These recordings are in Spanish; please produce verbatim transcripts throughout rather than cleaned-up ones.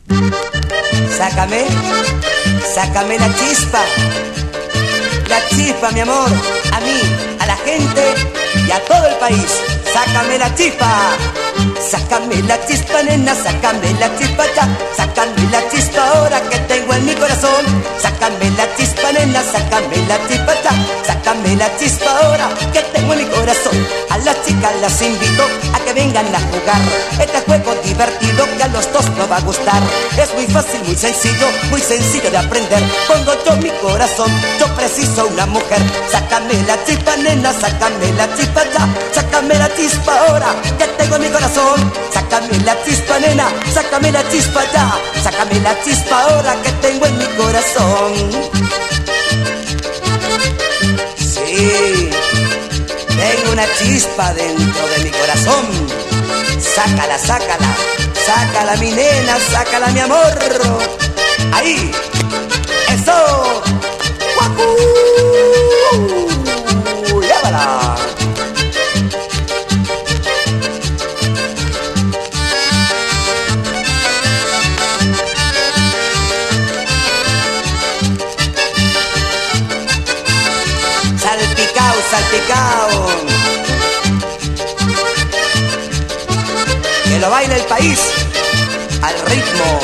Sácame, sácame la chispa, la chispa, mi amor, a mí, a la gente y a todo el país. Sácame la chispa, sácame la chispa, nena, sácame la chispa ya, sácame la chispa ahora que tengo en mi corazón. Sácame la chispa, nena, sácame la chispa ya, sácame la chispa ahora que tengo en mi corazón. A las chicas las invito a que vengan a jugar este juego divertido que a los dos nos va a gustar. Es muy fácil, muy sencillo, muy sencillo de aprender. Pongo yo mi corazón, yo preciso una mujer. Sácame la chispa, nena, sácame la chispa ya, sácame la chispa ahora que tengo en mi corazón. Sácame la chispa, nena, sácame la chispa ya, sácame la chispa ahora que tengo en mi corazón. Sí, tengo una chispa dentro de mi corazón. Sácala, sácala, sácala mi nena, sácala mi amor. Ahí, eso. ¡Guacu! ¡Llévala! Salpicao, salpicao, que lo baile el país al ritmo,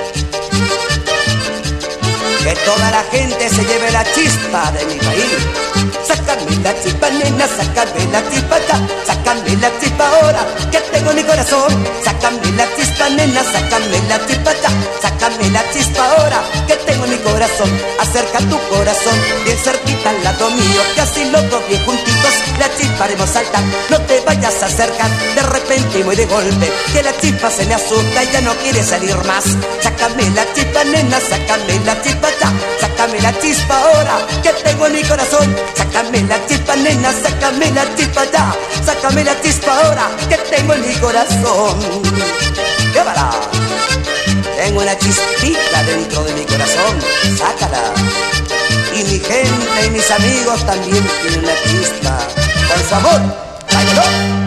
que toda la gente se lleve la chispa de mi país. Sácame la chispa, nena, sácame la chispa ya, sácame la chispa ahora que tengo en mi corazón. Sácame la chispa, nena, sácame la chispa ya, sácame la chispa ahora que tengo en mi corazón. Acerca tu corazón bien cerquita al lado mío, que así los dos bien juntitos la chispa haremos saltar. No te vayas a acercar de repente y muy de golpe, que la chispa se me asusta y ya no quiere salir más. Sácame la chispa, nena, sácame la chispa ya, sácame la chispa ahora que tengo en mi corazón. Sácame la chispa, nena, sácame la chispa ya, sácame la chispa ahora que tengo en mi corazón. ¡Llévala! Tengo una chispita dentro de mi corazón, sácala. Y mi gente y mis amigos también tienen una chispa. Con su amor, ¡cállalo!